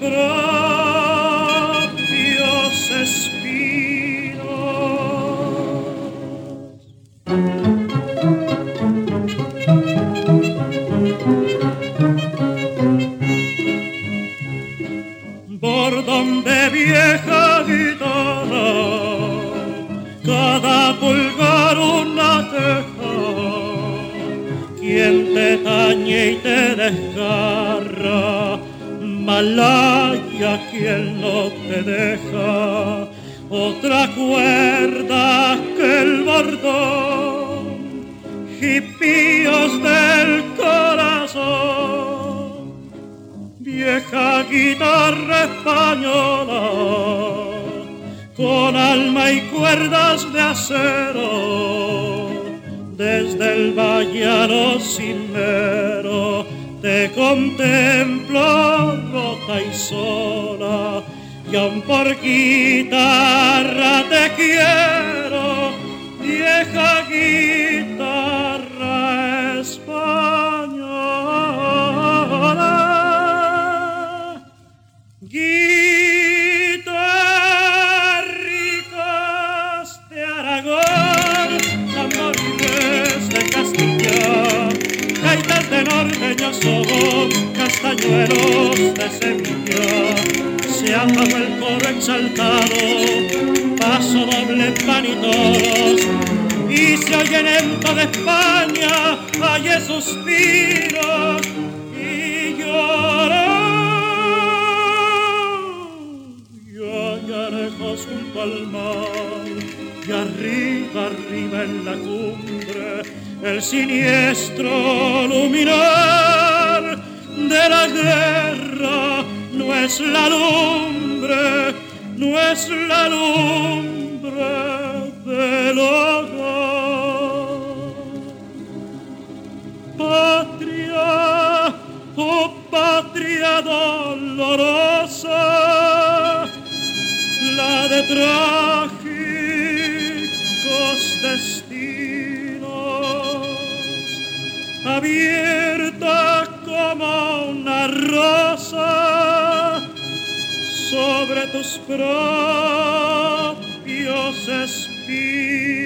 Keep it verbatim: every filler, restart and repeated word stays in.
propios espinos. Bordón de vieja guitarra, cada pulgar una teja, quien te tañe y te desgarra, malaya quien no te deja, otra cuerda que el bordón, hipíos del corazón, vieja guitarra española, con alma y cuerdas de acero, desde el valle a los cimeros, te contemplo rota y sola, y aun por guitarra te quiero, vieja guitarra española. Guitarricos de Aragón, tambores de Castilla, gaitas de norteños son castañuelos de Sevilla. Se apagó el coro exaltado, paso doble pan y toros, y se oyen en toda España valle suspiros y lloros. Y allá lejos junto al mar, y arriba, arriba en la cumbre, el siniestro luminar de la guerra no es la lumbre, no es la lumbre del hogar. Patria, oh patria dolorosa, la de trágicos destinos, abierta como una rosa sobre tus propios espinos.